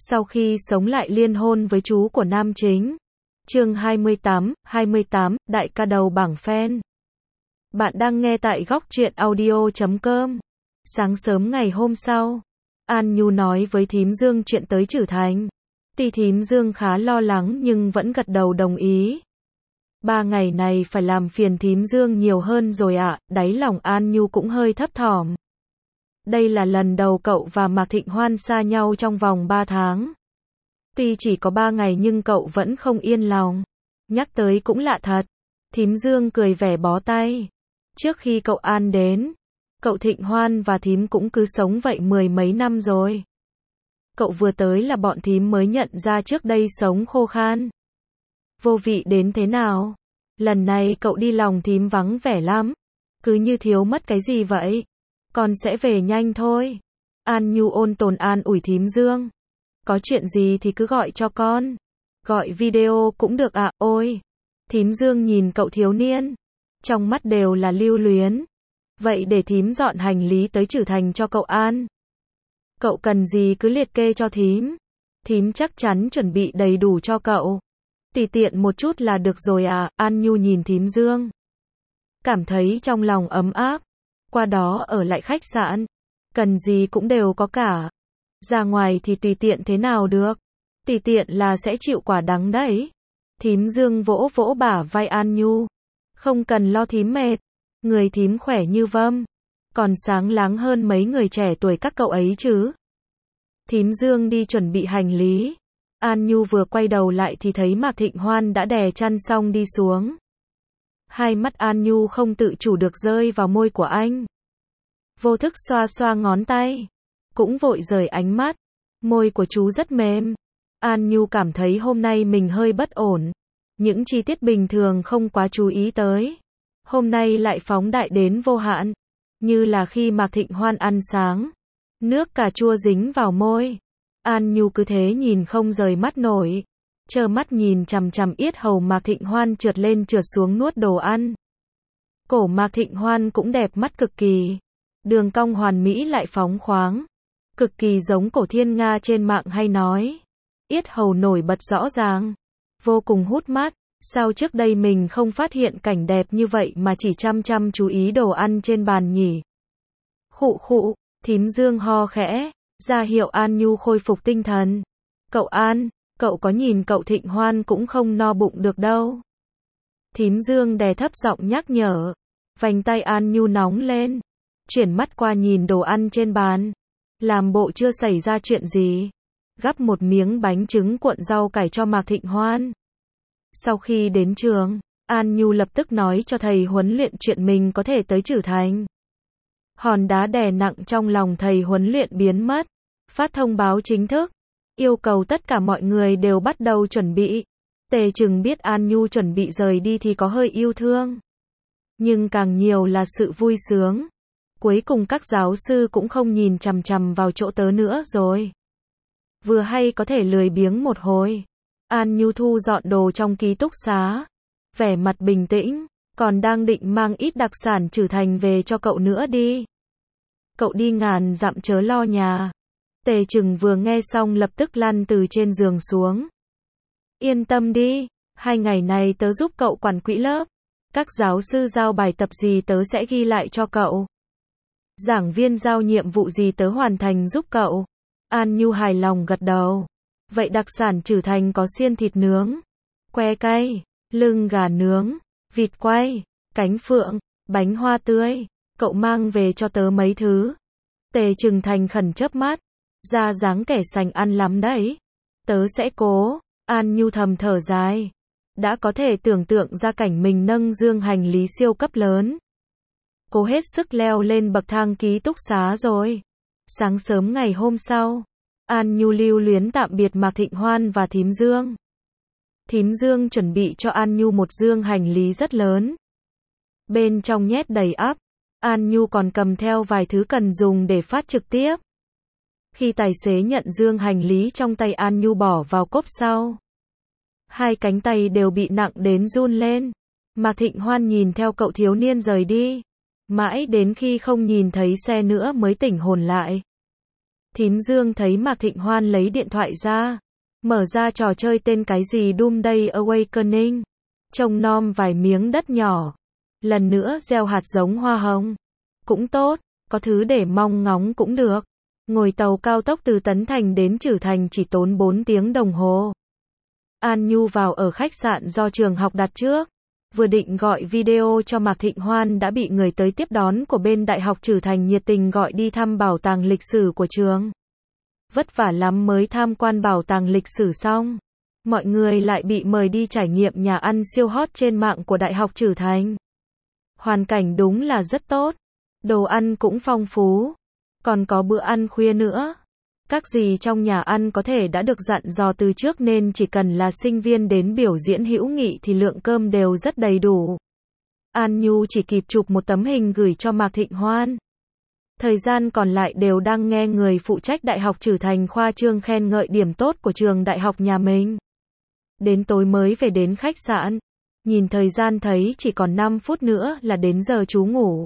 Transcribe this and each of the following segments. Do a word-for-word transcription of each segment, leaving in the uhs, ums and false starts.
Sau khi sống lại liên hôn với chú của nam chính. Chương hai mươi tám, hai mươi tám, đại ca đầu bảng fan. Bạn đang nghe tại góc truyện audio chấm com. Sáng sớm ngày hôm sau, An Nhu nói với thím Dương chuyện tới Trử Thành. Tuy thím Dương khá lo lắng nhưng vẫn gật đầu đồng ý. Ba ngày này phải làm phiền thím Dương nhiều hơn rồi ạ, à, đáy lòng An Nhu cũng hơi thấp thỏm. Đây là lần đầu cậu và Mạc Thịnh Hoan xa nhau trong vòng ba tháng. Tuy chỉ có ba ngày nhưng cậu vẫn không yên lòng. Nhắc tới cũng lạ thật. Thím Dương cười vẻ bó tay. Trước khi cậu An đến, cậu Thịnh Hoan và thím cũng cứ sống vậy mười mấy năm rồi. Cậu vừa tới là bọn thím mới nhận ra trước đây sống khô khan, vô vị đến thế nào. Lần này cậu đi lòng thím vắng vẻ lắm. Cứ như thiếu mất cái gì vậy. Con sẽ về nhanh thôi. An Nhu ôn tồn an ủi thím Dương. Có chuyện gì thì cứ gọi cho con. Gọi video cũng được ạ, à, ôi. Thím Dương nhìn cậu thiếu niên. Trong mắt đều là lưu luyến. Vậy để thím dọn hành lý tới Trử Thành cho cậu An. Cậu cần gì cứ liệt kê cho thím. Thím chắc chắn chuẩn bị đầy đủ cho cậu. Tùy tiện một chút là được rồi à, An Nhu nhìn thím Dương. Cảm thấy trong lòng ấm áp. Qua đó ở lại khách sạn. Cần gì cũng đều có cả. Ra ngoài thì tùy tiện thế nào được. Tùy tiện là sẽ chịu quả đắng đấy. Thím Dương vỗ vỗ bả vai An Nhu. Không cần lo thím mệt. Người thím khỏe như vâm. Còn sáng láng hơn mấy người trẻ tuổi các cậu ấy chứ. Thím Dương đi chuẩn bị hành lý. An Nhu vừa quay đầu lại thì thấy Mạc Thịnh Hoan đã đè chăn xong đi xuống. Hai mắt An Nhu không tự chủ được rơi vào môi của anh. Vô thức xoa xoa ngón tay. Cũng vội rời ánh mắt. Môi của chú rất mềm. An Nhu cảm thấy hôm nay mình hơi bất ổn. Những chi tiết bình thường không quá chú ý tới. Hôm nay lại phóng đại đến vô hạn. Như là khi Mạc Thịnh Hoan ăn sáng. Nước cà chua dính vào môi. An Nhu cứ thế nhìn không rời mắt nổi. Trơ mắt nhìn chằm chằm yết hầu Mạc Thịnh Hoan trượt lên trượt xuống nuốt đồ ăn. Cổ Mạc Thịnh Hoan cũng đẹp mắt cực kỳ. Đường cong hoàn mỹ lại phóng khoáng. Cực kỳ giống cổ thiên nga trên mạng hay nói. Yết hầu nổi bật rõ ràng. Vô cùng hút mắt. Sao trước đây mình không phát hiện cảnh đẹp như vậy mà chỉ chăm chăm chú ý đồ ăn trên bàn nhỉ? Khụ khụ, thím Dương ho khẽ. Ra hiệu An Nhu khôi phục tinh thần. Cậu An, cậu có nhìn cậu Thịnh Hoan cũng không no bụng được đâu. Thím Dương đè thấp giọng nhắc nhở. Vành tay An Nhu nóng lên. Chuyển mắt qua nhìn đồ ăn trên bàn. Làm bộ chưa xảy ra chuyện gì. Gắp một miếng bánh trứng cuộn rau cải cho Mạc Thịnh Hoan. Sau khi đến trường, An Nhu lập tức nói cho thầy huấn luyện chuyện mình có thể tới Trử Thành. Hòn đá đè nặng trong lòng thầy huấn luyện biến mất. Phát thông báo chính thức. Yêu cầu tất cả mọi người đều bắt đầu chuẩn bị. Tề Trừng biết An Nhu chuẩn bị rời đi thì có hơi yêu thương. Nhưng càng nhiều là sự vui sướng. Cuối cùng các giáo sư cũng không nhìn chằm chằm vào chỗ tớ nữa rồi. Vừa hay có thể lười biếng một hồi. An Nhu thu dọn đồ trong ký túc xá. Vẻ mặt bình tĩnh. Còn đang định mang ít đặc sản Trử Thành về cho cậu nữa đi. Cậu đi ngàn dặm chớ lo nhà. Tề Trừng vừa nghe xong lập tức lăn từ trên giường xuống. Yên tâm đi. Hai ngày này tớ giúp cậu quản quỹ lớp. Các giáo sư giao bài tập gì tớ sẽ ghi lại cho cậu. Giảng viên giao nhiệm vụ gì tớ hoàn thành giúp cậu. An Nhu hài lòng gật đầu. Vậy đặc sản Trử Thành có xiên thịt nướng, que cay, lưng gà nướng, vịt quay, cánh phượng, bánh hoa tươi. Cậu mang về cho tớ mấy thứ. Tề Trừng thành khẩn chớp mắt. Ra dáng kẻ sành ăn lắm đấy. Tớ sẽ cố. An Nhu thầm thở dài. Đã có thể tưởng tượng ra cảnh mình nâng dương hành lý siêu cấp lớn. Cô hết sức leo lên bậc thang ký túc xá rồi. Sáng sớm ngày hôm sau, An Nhu lưu luyến tạm biệt Mạc Thịnh Hoan và thím Dương. Thím Dương chuẩn bị cho An Nhu một dương hành lý rất lớn. Bên trong nhét đầy ắp. An Nhu còn cầm theo vài thứ cần dùng để phát trực tiếp. Khi tài xế nhận dương hành lý trong tay An Nhu bỏ vào cốp sau. Hai cánh tay đều bị nặng đến run lên. Mạc Thịnh Hoan nhìn theo cậu thiếu niên rời đi. Mãi đến khi không nhìn thấy xe nữa mới tỉnh hồn lại. Thím Dương thấy Mạc Thịnh Hoan lấy điện thoại ra, mở ra trò chơi tên cái gì Doomsday Awakening, trông nom vài miếng đất nhỏ, lần nữa gieo hạt giống hoa hồng. Cũng tốt, có thứ để mong ngóng cũng được. Ngồi tàu cao tốc từ Tấn Thành đến Trử Thành chỉ tốn bốn tiếng đồng hồ. An Nhu vào ở khách sạn do trường học đặt trước. Vừa định gọi video cho Mạc Thịnh Hoan đã bị người tới tiếp đón của bên Đại học Trử Thành nhiệt tình gọi đi thăm bảo tàng lịch sử của trường. Vất vả lắm mới tham quan bảo tàng lịch sử xong. Mọi người lại bị mời đi trải nghiệm nhà ăn siêu hot trên mạng của Đại học Trử Thành. Hoàn cảnh đúng là rất tốt. Đồ ăn cũng phong phú. Còn có bữa ăn khuya nữa. Các gì trong nhà ăn có thể đã được dặn dò từ trước nên chỉ cần là sinh viên đến biểu diễn hữu nghị thì lượng cơm đều rất đầy đủ. An Nhu chỉ kịp chụp một tấm hình gửi cho Mạc Thịnh Hoan. Thời gian còn lại đều đang nghe người phụ trách Đại học Trử Thành khoa trương khen ngợi điểm tốt của trường đại học nhà mình. Đến tối mới về đến khách sạn. Nhìn thời gian thấy chỉ còn năm phút nữa là đến giờ chú ngủ.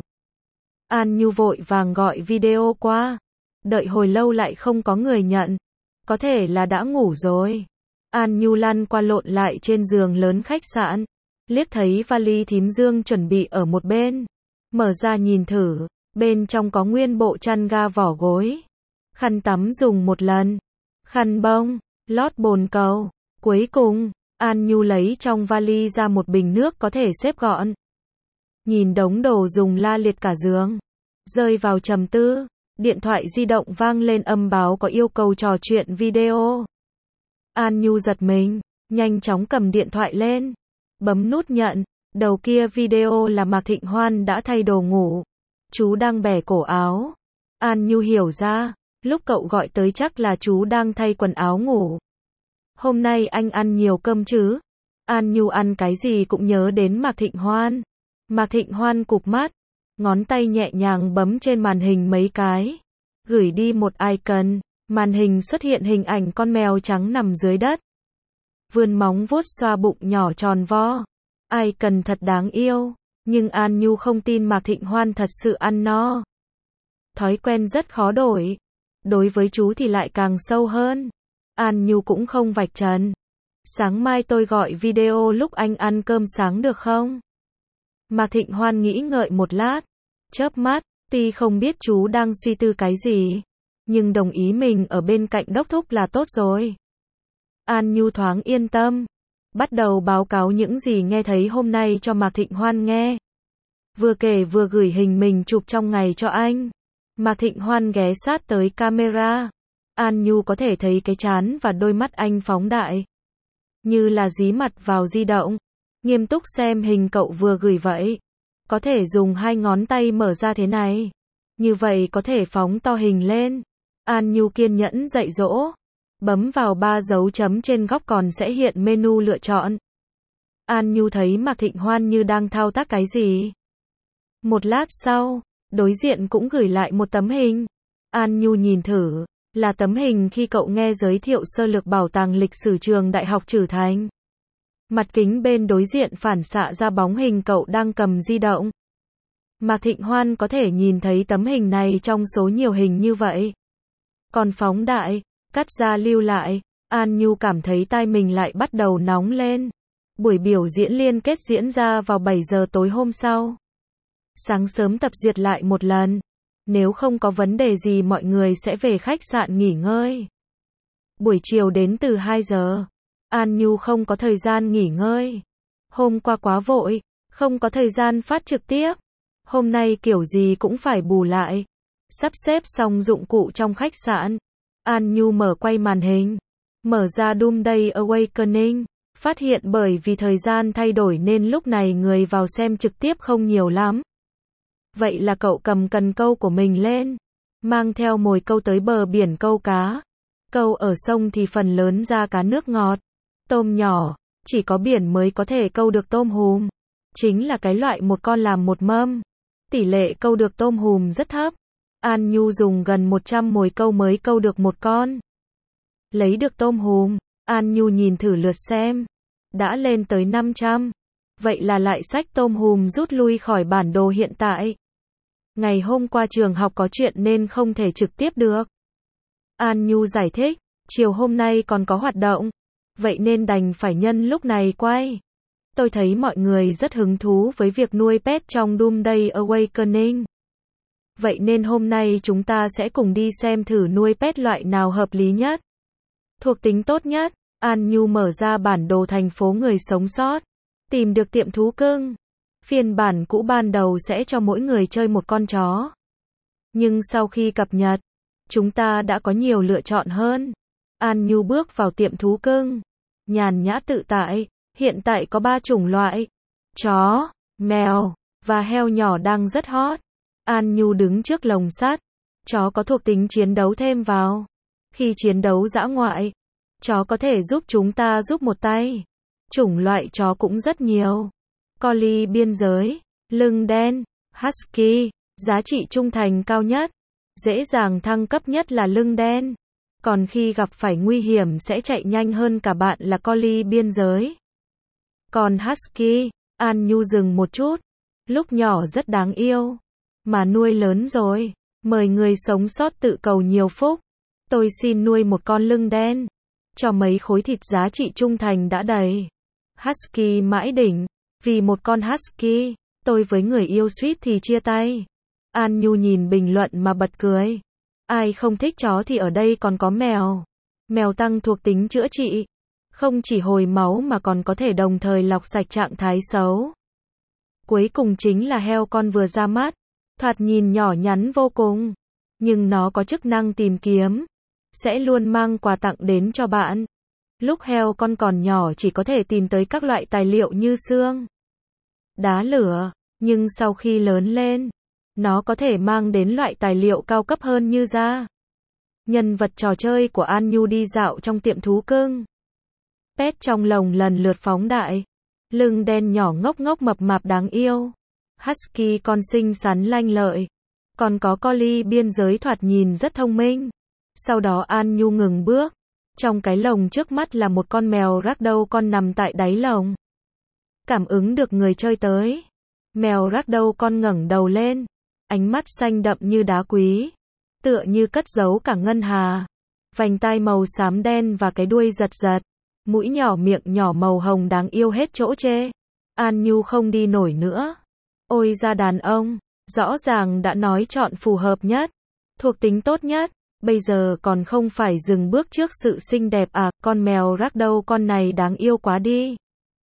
An Nhu vội vàng gọi video qua. Đợi hồi lâu lại không có người nhận. Có thể là đã ngủ rồi. An Nhu lăn qua lộn lại trên giường lớn khách sạn. Liếc thấy vali thím Dương chuẩn bị ở một bên. Mở ra nhìn thử. Bên trong có nguyên bộ chăn ga vỏ gối. Khăn tắm dùng một lần. Khăn bông. Lót bồn cầu. Cuối cùng, An Nhu lấy trong vali ra một bình nước có thể xếp gọn. Nhìn đống đồ dùng la liệt cả giường. Rơi vào trầm tư. Điện thoại di động vang lên âm báo có yêu cầu trò chuyện video. An Nhu giật mình, nhanh chóng cầm điện thoại lên. Bấm nút nhận. Đầu kia video là Mạc Thịnh Hoan đã thay đồ ngủ. Chú đang bẻ cổ áo. An Nhu hiểu ra, lúc cậu gọi tới chắc là chú đang thay quần áo ngủ. Hôm nay anh ăn nhiều cơm chứ? An Nhu ăn cái gì cũng nhớ đến Mạc Thịnh Hoan. Mạc Thịnh Hoan cụp mắt, ngón tay nhẹ nhàng bấm trên màn hình mấy cái. Gửi đi một icon, màn hình xuất hiện hình ảnh con mèo trắng nằm dưới đất. Vươn móng vuốt xoa bụng nhỏ tròn vo. Icon thật đáng yêu, nhưng An Nhu không tin Mạc Thịnh Hoan thật sự ăn no. Thói quen rất khó đổi. Đối với chú thì lại càng sâu hơn. An Nhu cũng không vạch trần. Sáng mai tôi gọi video lúc anh ăn cơm sáng được không? Mạc Thịnh Hoan nghĩ ngợi một lát. Chớp mắt, tuy không biết chú đang suy tư cái gì. Nhưng đồng ý mình ở bên cạnh đốc thúc là tốt rồi. An Nhu thoáng yên tâm. Bắt đầu báo cáo những gì nghe thấy hôm nay cho Mạc Thịnh Hoan nghe. Vừa kể vừa gửi hình mình chụp trong ngày cho anh. Mạc Thịnh Hoan ghé sát tới camera. An Nhu có thể thấy cái trán và đôi mắt anh phóng đại. Như là dí mặt vào di động. Nghiêm túc xem hình cậu vừa gửi vậy. Có thể dùng hai ngón tay mở ra thế này. Như vậy có thể phóng to hình lên. An Nhu kiên nhẫn dạy dỗ. Bấm vào ba dấu chấm trên góc còn sẽ hiện menu lựa chọn. An Nhu thấy Mạc Thịnh Hoan như đang thao tác cái gì. Một lát sau, đối diện cũng gửi lại một tấm hình. An Nhu nhìn thử, là tấm hình khi cậu nghe giới thiệu sơ lược bảo tàng lịch sử trường Đại học Trử Thành. Mặt kính bên đối diện phản xạ ra bóng hình cậu đang cầm di động. Mạc Thịnh Hoan có thể nhìn thấy tấm hình này trong số nhiều hình như vậy. Còn phóng đại, cắt ra lưu lại, An Nhu cảm thấy tai mình lại bắt đầu nóng lên. Buổi biểu diễn liên kết diễn ra vào bảy giờ tối hôm sau. Sáng sớm tập duyệt lại một lần. Nếu không có vấn đề gì mọi người sẽ về khách sạn nghỉ ngơi. Buổi chiều đến từ hai giờ. An Nhu không có thời gian nghỉ ngơi. Hôm qua quá vội, không có thời gian phát trực tiếp. Hôm nay kiểu gì cũng phải bù lại. Sắp xếp xong dụng cụ trong khách sạn. An Nhu mở quay màn hình. Mở ra Doomsday Awakening. Phát hiện bởi vì thời gian thay đổi nên lúc này người vào xem trực tiếp không nhiều lắm. Vậy là cậu cầm cần câu của mình lên. Mang theo mồi câu tới bờ biển câu cá. Câu ở sông thì phần lớn ra cá nước ngọt. Tôm nhỏ, chỉ có biển mới có thể câu được tôm hùm. Chính là cái loại một con làm một mâm. Tỷ lệ câu được tôm hùm rất thấp. An Nhu dùng gần một trăm mồi câu mới câu được một con. Lấy được tôm hùm, An Nhu nhìn thử lượt xem. Đã lên tới năm trăm. Vậy là lại xách tôm hùm rút lui khỏi bản đồ hiện tại. Ngày hôm qua trường học có chuyện nên không thể trực tiếp được. An Nhu giải thích, chiều hôm nay còn có hoạt động, vậy nên đành phải nhân lúc này quay. Tôi thấy mọi người rất hứng thú với việc nuôi pet trong Doomsday Awakening. Vậy nên hôm nay chúng ta sẽ cùng đi xem thử nuôi pet loại nào hợp lý nhất, thuộc tính tốt nhất. An Nhu mở ra bản đồ thành phố người sống sót, tìm được tiệm thú cưng. Phiên bản cũ ban đầu sẽ cho mỗi người chơi một con chó. Nhưng sau khi cập nhật, chúng ta đã có nhiều lựa chọn hơn. An Nhu bước vào tiệm thú cưng, nhàn nhã tự tại. Hiện tại có ba chủng loại: chó, mèo và heo nhỏ đang rất hot. An Nhu đứng trước lồng sắt. Chó có thuộc tính chiến đấu thêm vào. Khi chiến đấu dã ngoại, chó có thể giúp chúng ta giúp một tay. Chủng loại chó cũng rất nhiều. Collie biên giới, lưng đen, Husky, giá trị trung thành cao nhất. Dễ dàng thăng cấp nhất là lưng đen. Còn khi gặp phải nguy hiểm sẽ chạy nhanh hơn cả bạn là Collie biên giới. Còn Husky, An Nhu dừng một chút. Lúc nhỏ rất đáng yêu. Mà nuôi lớn rồi, mời người sống sót tự cầu nhiều phúc. Tôi xin nuôi một con lưng đen. Cho mấy khối thịt giá trị trung thành đã đầy. Husky mãi đỉnh. Vì một con Husky, tôi với người yêu suýt thì chia tay. An Nhu nhìn bình luận mà bật cười. Ai không thích chó thì ở đây còn có mèo. Mèo tăng thuộc tính chữa trị. Không chỉ hồi máu mà còn có thể đồng thời lọc sạch trạng thái xấu. Cuối cùng chính là heo con vừa ra mắt. Thoạt nhìn nhỏ nhắn vô cùng. Nhưng nó có chức năng tìm kiếm. Sẽ luôn mang quà tặng đến cho bạn. Lúc heo con còn nhỏ chỉ có thể tìm tới các loại tài liệu như xương, đá lửa. Nhưng sau khi lớn lên, nó có thể mang đến loại tài liệu cao cấp hơn như da. Nhân vật trò chơi của An Nhu đi dạo trong tiệm thú cưng. Pet trong lồng lần lượt phóng đại. Lưng đen nhỏ ngốc ngốc mập mạp đáng yêu. Husky con xinh xắn lanh lợi. Còn có Collie biên giới thoạt nhìn rất thông minh. Sau đó An Nhu ngừng bước. Trong cái lồng trước mắt là một con mèo ragdoll con nằm tại đáy lồng. Cảm ứng được người chơi tới. Mèo ragdoll con ngẩng đầu lên. Ánh mắt xanh đậm như đá quý. Tựa như cất giấu cả ngân hà. Vành tai màu xám đen và cái đuôi giật giật. Mũi nhỏ miệng nhỏ màu hồng đáng yêu hết chỗ chê. An Nhu không đi nổi nữa. Ôi da đàn ông. Rõ ràng đã nói chọn phù hợp nhất. Thuộc tính tốt nhất. Bây giờ còn không phải dừng bước trước sự xinh đẹp à, con mèo ragdoll con này đáng yêu quá đi.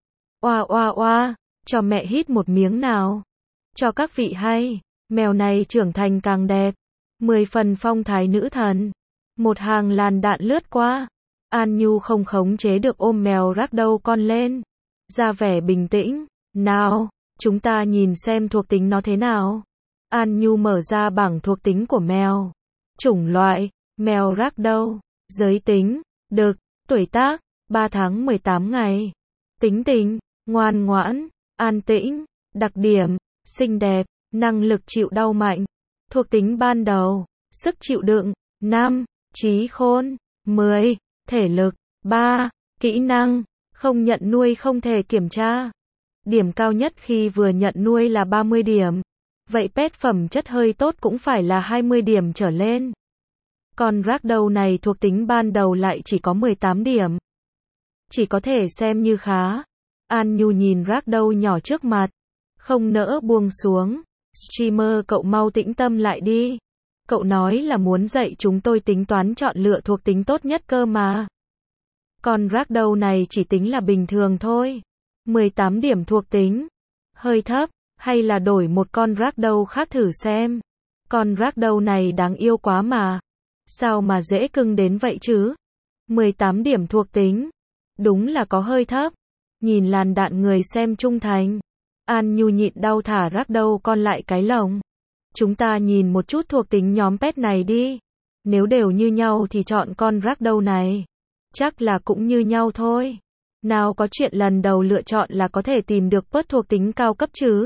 Oa oa oa, cho mẹ hít một miếng nào. Cho các vị hay, mèo này trưởng thành càng đẹp. Mười phần phong thái nữ thần. Một hàng làn đạn lướt qua. An Nhu không khống chế được ôm mèo ragdoll con lên. Ra vẻ bình tĩnh. Nào, chúng ta nhìn xem thuộc tính nó thế nào. An Nhu mở ra bảng thuộc tính của mèo. Chủng loại, mèo ragdoll. Giới tính, đực. Tuổi tác, ba tháng mười tám ngày. Tính tình, ngoan ngoãn, an tĩnh. Đặc điểm, xinh đẹp, năng lực chịu đau mạnh. Thuộc tính ban đầu, sức chịu đựng, năm, trí khôn, mười, thể lực, ba, kỹ năng, không nhận nuôi không thể kiểm tra. Điểm cao nhất khi vừa nhận nuôi là ba mươi điểm. Vậy pet phẩm chất hơi tốt cũng phải là hai mươi điểm trở lên. Còn ragdoll này thuộc tính ban đầu lại chỉ có mười tám điểm. Chỉ có thể xem như khá. An Nhu nhìn ragdoll nhỏ trước mặt. Không nỡ buông xuống. Streamer cậu mau tĩnh tâm lại đi. Cậu nói là muốn dạy chúng tôi tính toán chọn lựa thuộc tính tốt nhất cơ mà. Còn ragdoll này chỉ tính là bình thường thôi. mười tám điểm thuộc tính. Hơi thấp. Hay là đổi một con ragdoll khác thử xem. Con ragdoll này đáng yêu quá mà. Sao mà dễ cưng đến vậy chứ? mười tám điểm thuộc tính. Đúng là có hơi thấp. Nhìn làn đạn người xem trung thành. An Nhu nhịn đau thả ragdoll con lại cái lồng. Chúng ta nhìn một chút thuộc tính nhóm pet này đi. Nếu đều như nhau thì chọn con ragdoll này. Chắc là cũng như nhau thôi. Nào có chuyện lần đầu lựa chọn là có thể tìm được pet thuộc tính cao cấp chứ.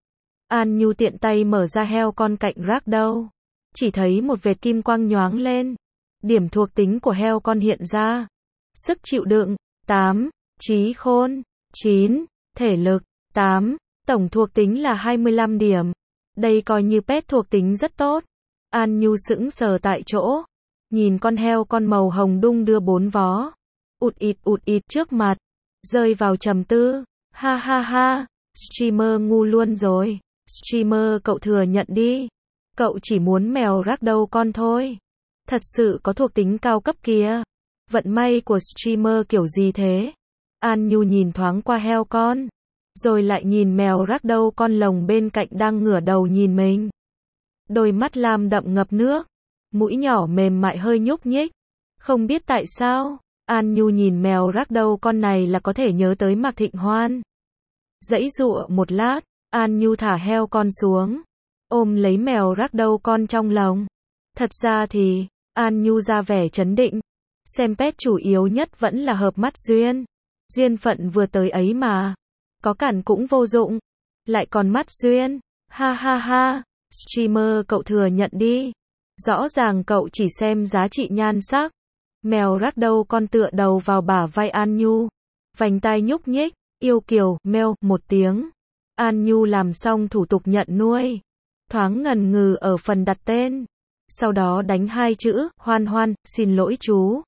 An Nhu tiện tay mở ra heo con cạnh ragdoll. Chỉ thấy một vệt kim quang nhoáng lên. Điểm thuộc tính của heo con hiện ra. Sức chịu đựng, tám, trí khôn, chín, thể lực, tám, tổng thuộc tính là hai mươi lăm điểm. Đây coi như pet thuộc tính rất tốt. An Nhu sững sờ tại chỗ. nhìn con heo con màu hồng đung đưa bốn vó, ụt ịt ụt ịt trước mặt, rơi vào trầm tư, ha ha ha, streamer ngu luôn rồi, streamer cậu thừa nhận đi, cậu chỉ muốn mèo ragdoll con thôi, thật sự có thuộc tính cao cấp kìa, vận may của streamer kiểu gì thế, An Nhu nhìn thoáng qua heo con, rồi lại nhìn mèo ragdoll con lồng bên cạnh đang ngửa đầu nhìn mình, đôi mắt lam đậm ngập nước, mũi nhỏ mềm mại hơi nhúc nhích, không biết tại sao, An Nhu nhìn mèo ragdoll con này là có thể nhớ tới Mạc Thịnh Hoan. Giãy giụa một lát, An Nhu thả heo con xuống, ôm lấy mèo ragdoll con trong lòng. Thật ra thì, An Nhu ra vẻ trấn định, xem pet chủ yếu nhất vẫn là hợp mắt duyên. Duyên phận vừa tới ấy mà, có cản cũng vô dụng, lại còn mắt duyên, ha ha ha, streamer cậu thừa nhận đi. Rõ ràng cậu chỉ xem giá trị nhan sắc. Mèo ragdoll con tựa đầu vào bả vai An Nhu, vành tai nhúc nhích, yêu kiều, meo, một tiếng. An Nhu làm xong thủ tục nhận nuôi, thoáng ngần ngừ ở phần đặt tên, sau đó đánh hai chữ, Hoan Hoan, xin lỗi chú.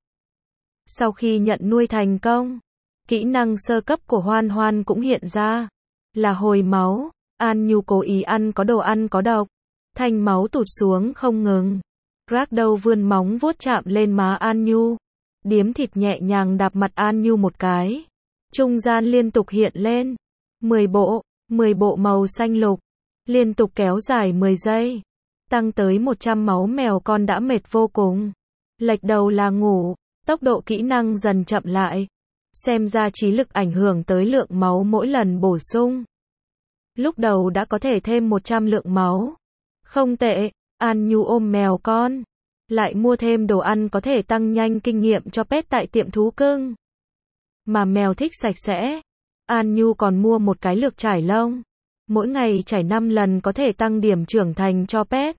Sau khi nhận nuôi thành công, kỹ năng sơ cấp của Hoan Hoan cũng hiện ra, là hồi máu. An Nhu cố ý ăn có đồ ăn có độc, thanh máu tụt xuống không ngừng. Ragdoll vươn móng vuốt chạm lên má An Nhu, điếm thịt nhẹ nhàng đạp mặt An Nhu một cái. Trung gian liên tục hiện lên mười bộ, mười bộ màu xanh lục, liên tục kéo dài mười giây, tăng tới một trăm máu. Mèo con đã mệt vô cùng, lệch đầu là ngủ, tốc độ kỹ năng dần chậm lại, xem ra trí lực ảnh hưởng tới lượng máu mỗi lần bổ sung. Lúc đầu đã có thể thêm một trăm lượng máu, không tệ. An Nhu ôm mèo con, lại mua thêm đồ ăn có thể tăng nhanh kinh nghiệm cho pet tại tiệm thú cưng. Mà mèo thích sạch sẽ, An Nhu còn mua một cái lược trải lông, mỗi ngày trải năm lần có thể tăng điểm trưởng thành cho pet.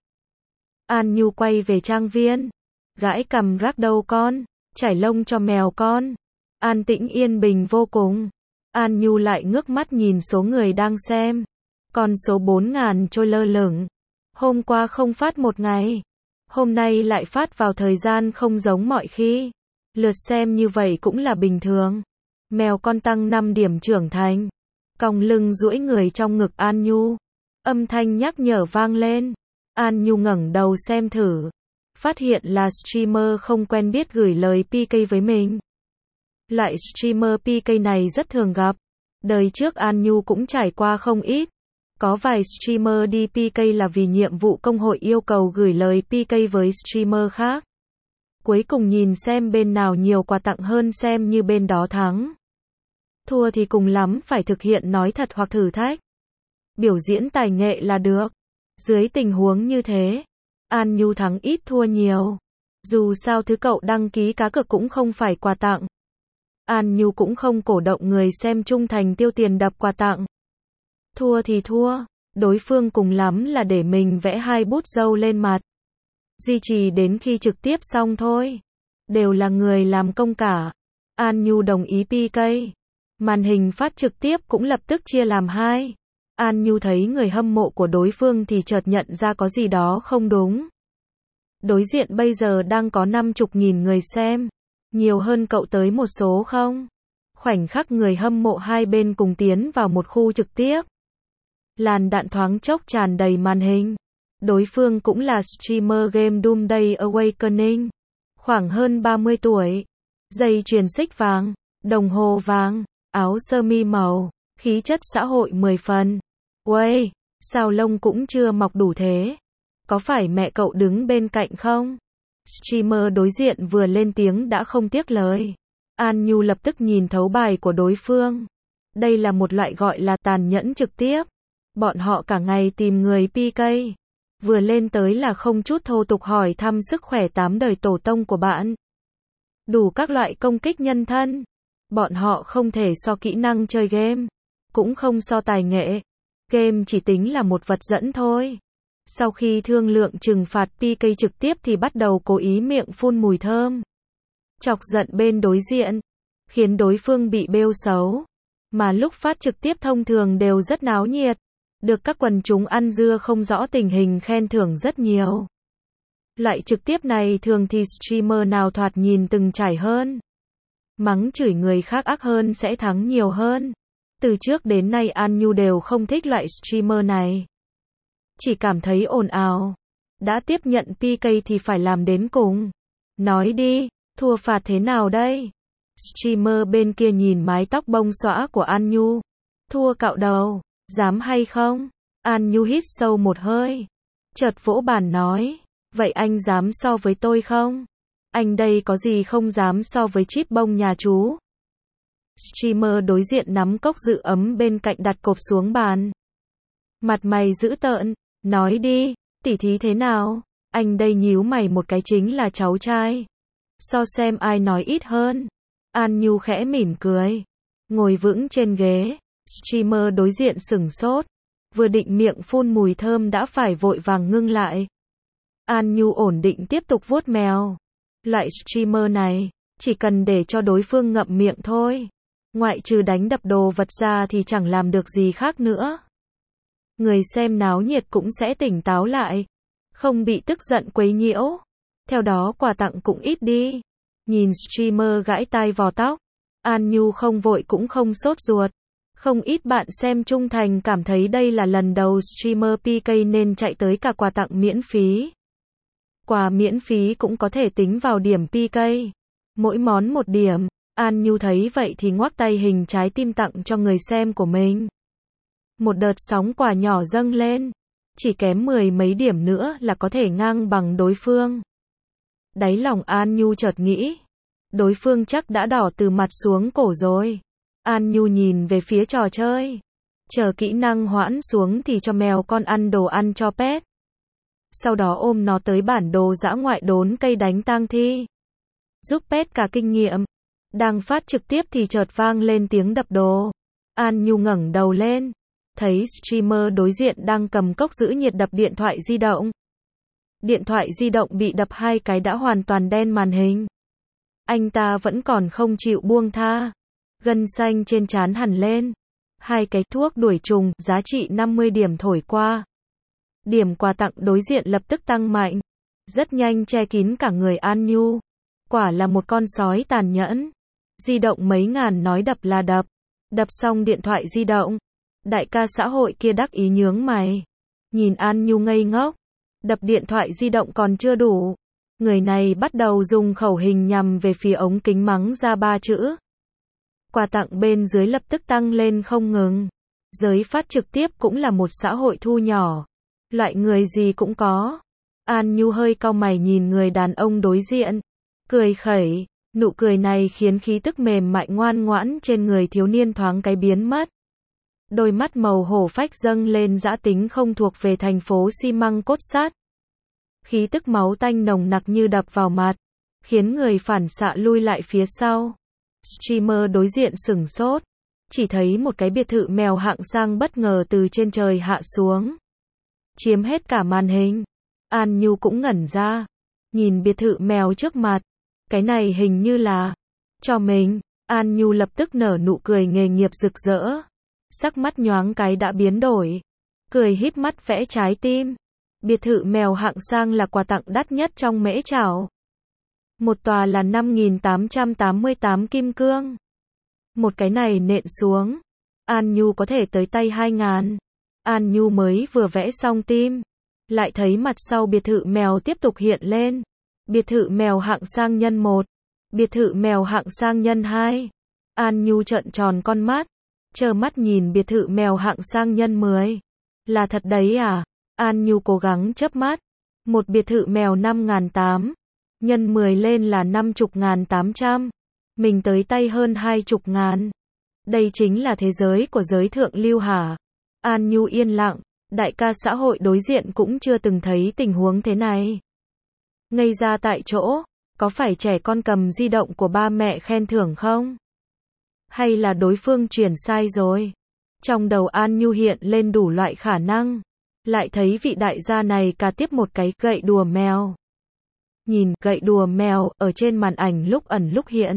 An Nhu quay về trang viên, gãi cằm ragdoll con, trải lông cho mèo con. An tĩnh yên bình vô cùng. An Nhu lại ngước mắt nhìn số người đang xem. Con số bốn nghìn trôi lơ lửng. Hôm qua không phát một ngày, hôm nay lại phát vào thời gian không giống mọi khi. Lượt xem như vậy cũng là bình thường. Mèo con tăng năm điểm trưởng thành, cong lưng duỗi người trong ngực An Nhu. Âm thanh nhắc nhở vang lên. An Nhu ngẩng đầu xem thử, phát hiện là streamer không quen biết gửi lời pê ca với mình. Loại streamer pê ca này rất thường gặp, đời trước An Nhu cũng trải qua không ít. Có vài streamer đi pê ca là vì nhiệm vụ công hội yêu cầu gửi lời pê ca với streamer khác. Cuối cùng nhìn xem bên nào nhiều quà tặng hơn xem như bên đó thắng. Thua thì cùng lắm phải thực hiện nói thật hoặc thử thách. Biểu diễn tài nghệ là được. Dưới tình huống như thế, An Nhu thắng ít thua nhiều. Dù sao thứ cậu đăng ký cá cược cũng không phải quà tặng. An Nhu cũng không cổ động người xem trung thành tiêu tiền đập quà tặng. Thua thì thua, đối phương cùng lắm là để mình vẽ hai bút dâu lên mặt. Duy trì đến khi trực tiếp xong thôi. Đều là người làm công cả. An Nhu đồng ý pê ca. Màn hình phát trực tiếp cũng lập tức chia làm hai. An Nhu thấy người hâm mộ của đối phương thì chợt nhận ra có gì đó không đúng. Đối diện bây giờ đang có năm mươi nghìn người xem. Nhiều hơn cậu tới một số không? Khoảnh khắc người hâm mộ hai bên cùng tiến vào một khu trực tiếp. Làn đạn thoáng chốc tràn đầy màn hình. Đối phương cũng là streamer game Doomsday Awakening. Khoảng hơn ba mươi tuổi. Dây chuyền xích vàng, đồng hồ vàng, áo sơ mi màu, khí chất xã hội mười phần. Uầy, sao lông cũng chưa mọc đủ thế? Có phải mẹ cậu đứng bên cạnh không? Streamer đối diện vừa lên tiếng đã không tiếc lời. An Nhu lập tức nhìn thấu bài của đối phương. Đây là một loại gọi là tàn nhẫn trực tiếp. Bọn họ cả ngày tìm người pê ca. Vừa lên tới là không chút thô tục hỏi thăm sức khỏe tám đời tổ tông của bạn. Đủ các loại công kích nhân thân. Bọn họ không thể so kỹ năng chơi game, cũng không so tài nghệ. Game chỉ tính là một vật dẫn thôi. Sau khi thương lượng trừng phạt pê ca trực tiếp thì bắt đầu cố ý miệng phun mùi thơm. Chọc giận bên đối diện, khiến đối phương bị bêu xấu. Mà lúc phát trực tiếp thông thường đều rất náo nhiệt. Được các quần chúng ăn dưa không rõ tình hình khen thưởng rất nhiều. Loại trực tiếp này thường thì streamer nào thoạt nhìn từng trải hơn. Mắng chửi người khác ác hơn sẽ thắng nhiều hơn. Từ trước đến nay An Nhu đều không thích loại streamer này. Chỉ cảm thấy ồn ào. Đã tiếp nhận pê ca thì phải làm đến cùng. Nói đi, thua phạt thế nào đây? Streamer bên kia nhìn mái tóc bông xõa của An Nhu. Thua cạo đầu, dám hay không? An Nhu hít sâu một hơi. Chợt vỗ bàn nói, vậy anh dám so với tôi không? Anh đây có gì không dám so với chip bông nhà chú? Streamer đối diện nắm cốc giữ ấm bên cạnh đặt cộp xuống bàn. Mặt mày dữ tợn, nói đi, tỉ thí thế nào? Anh đây nhíu mày một cái chính là cháu trai. So xem ai nói ít hơn. An Nhu khẽ mỉm cười. Ngồi vững trên ghế. Streamer đối diện sửng sốt. Vừa định miệng phun mùi thơm đã phải vội vàng ngưng lại. An Nhu ổn định tiếp tục vuốt mèo. Loại streamer này, chỉ cần để cho đối phương ngậm miệng thôi. Ngoại trừ đánh đập đồ vật ra thì chẳng làm được gì khác nữa. Người xem náo nhiệt cũng sẽ tỉnh táo lại. Không bị tức giận quấy nhiễu. Theo đó quà tặng cũng ít đi. Nhìn streamer gãi tai vò tóc. An Nhu không vội cũng không sốt ruột. Không ít bạn xem trung thành cảm thấy đây là lần đầu streamer pê ca nên chạy tới cả quà tặng miễn phí. Quà miễn phí cũng có thể tính vào điểm pê ca. Mỗi món một điểm. An Nhu thấy vậy thì ngoắc tay hình trái tim tặng cho người xem của mình. Một đợt sóng quà nhỏ dâng lên. Chỉ kém mười mấy điểm nữa là có thể ngang bằng đối phương. Đáy lòng An Nhu chợt nghĩ. Đối phương chắc đã đỏ từ mặt xuống cổ rồi. An Nhu nhìn về phía trò chơi. Chờ kỹ năng hoãn xuống thì cho mèo con ăn đồ ăn cho pet. Sau đó ôm nó tới bản đồ dã ngoại đốn cây đánh tang thi. Giúp pet cả kinh nghiệm. Đang phát trực tiếp thì chợt vang lên tiếng đập đồ. An Nhu ngẩng đầu lên. Thấy streamer đối diện đang cầm cốc giữ nhiệt đập điện thoại di động. Điện thoại di động bị đập hai cái đã hoàn toàn đen màn hình. Anh ta vẫn còn không chịu buông tha. Gân xanh trên trán hằn lên. Hai cái thuốc đuổi trùng, giá trị năm mươi điểm thổi qua. Điểm quà tặng đối diện lập tức tăng mạnh. Rất nhanh che kín cả người An Nhu. Quả là một con sói tàn nhẫn. Di động mấy ngàn nói đập là đập. Đập xong điện thoại di động. Đại ca xã hội kia đắc ý nhướng mày. Nhìn An Nhu ngây ngốc. Đập điện thoại di động còn chưa đủ. Người này bắt đầu dùng khẩu hình nhằm về phía ống kính mắng ra ba chữ. Quà tặng bên dưới lập tức tăng lên không ngừng. Giới phát trực tiếp cũng là một xã hội thu nhỏ. Loại người gì cũng có. An Nhu hơi cau mày nhìn người đàn ông đối diện. Cười khẩy. Nụ cười này khiến khí tức mềm mại ngoan ngoãn trên người thiếu niên thoáng cái biến mất. Đôi mắt màu hổ phách dâng lên dã tính không thuộc về thành phố xi măng cốt sắt. Khí tức máu tanh nồng nặc như đập vào mặt, khiến người phản xạ lui lại phía sau. Streamer đối diện sửng sốt, chỉ thấy một cái biệt thự mèo hạng sang bất ngờ từ trên trời hạ xuống, chiếm hết cả màn hình. An Nhu cũng ngẩn ra, nhìn biệt thự mèo trước mặt, cái này hình như là cho mình. An Nhu lập tức nở nụ cười nghề nghiệp rực rỡ, sắc mắt nhoáng cái đã biến đổi, cười híp mắt vẽ trái tim. Biệt thự mèo hạng sang là quà tặng đắt nhất trong mễ trảo. Một tòa là năm nghìn tám trăm tám mươi tám kim cương. Một cái này nện xuống, An Nhu có thể tới tay hai ngàn. An Nhu mới vừa vẽ xong tim, lại thấy mặt sau biệt thự mèo tiếp tục hiện lên. Biệt thự mèo hạng sang nhân một, biệt thự mèo hạng sang nhân hai. An Nhu trợn tròn con mắt, trơ mắt nhìn biệt thự mèo hạng sang nhân mười. Là thật đấy à? An Nhu cố gắng chớp mắt. Một biệt thự mèo năm nghìn tám, nhân mười lên là năm chục ngàn tám trăm. Mình tới tay hơn hai chục ngàn. Đây chính là thế giới của giới thượng lưu hả? An Nhu yên lặng, đại ca xã hội đối diện cũng chưa từng thấy tình huống thế này. Ngây ra tại chỗ, có phải trẻ con cầm di động của ba mẹ khen thưởng không? Hay là đối phương chuyển sai rồi? Trong đầu An Nhu hiện lên đủ loại khả năng. Lại thấy vị đại gia này cà tiếp một cái gậy đùa mèo. Nhìn gậy đùa mèo ở trên màn ảnh lúc ẩn lúc hiện.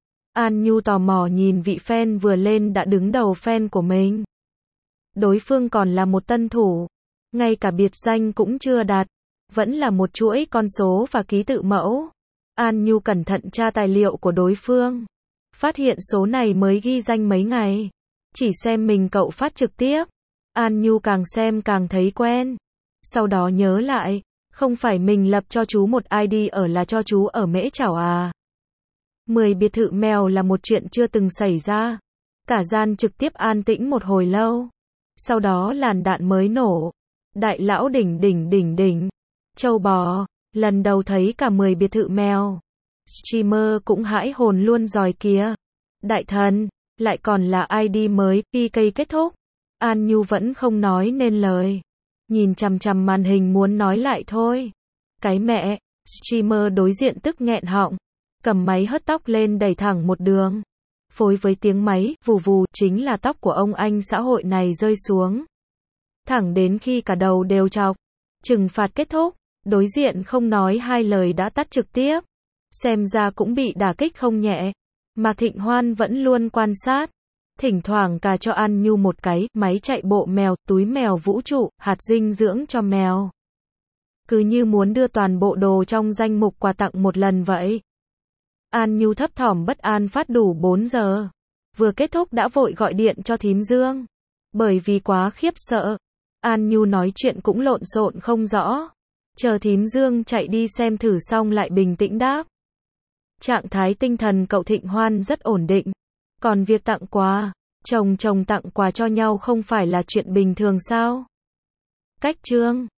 An Nhu tò mò nhìn vị fan vừa lên đã đứng đầu fan của mình. Đối phương còn là một tân thủ, ngay cả biệt danh cũng chưa đạt. vẫn là một chuỗi con số và ký tự mẫu. An Nhu cẩn thận tra tài liệu của đối phương. Phát hiện số này mới ghi danh mấy ngày. Chỉ xem mình cậu phát trực tiếp. An Nhu càng xem càng thấy quen. Sau đó nhớ lại, không phải mình lập cho chú một i đê ở là cho chú ở Mễ Chảo à. mười biệt thự mèo là một chuyện chưa từng xảy ra. Cả gian trực tiếp an tĩnh một hồi lâu. Sau đó làn đạn mới nổ. Đại lão đỉnh đỉnh đỉnh đỉnh. Châu bò, lần đầu thấy cả mười biệt thự mèo. Streamer cũng hãi hồn luôn rồi kìa. Đại thần, lại còn là i đê mới, pê ca kết thúc. An Nhu vẫn không nói nên lời. Nhìn chằm chằm màn hình muốn nói lại thôi. Cái mẹ, streamer đối diện tức nghẹn họng. Cầm máy hất tóc lên đẩy thẳng một đường. Phối với tiếng máy, vù vù, chính là tóc của ông anh xã hội này rơi xuống. Thẳng đến khi cả đầu đều chọc. Trừng phạt kết thúc, đối diện không nói hai lời đã tắt trực tiếp. Xem ra cũng bị đả kích không nhẹ. Mạc Thịnh Hoan vẫn luôn quan sát. Thỉnh thoảng cà cho An Nhu một cái, máy chạy bộ mèo, túi mèo vũ trụ, hạt dinh dưỡng cho mèo. Cứ như muốn đưa toàn bộ đồ trong danh mục quà tặng một lần vậy. An Nhu thấp thỏm bất an phát đủ bốn giờ. Vừa kết thúc đã vội gọi điện cho thím Dương. Bởi vì quá khiếp sợ. An Nhu nói chuyện cũng lộn xộn không rõ. Chờ thím Dương chạy đi xem thử xong lại bình tĩnh đáp. Trạng thái tinh thần cậu Thịnh Hoan rất ổn định. Còn việc tặng quà, chồng chồng tặng quà cho nhau không phải là chuyện bình thường sao? Cách chương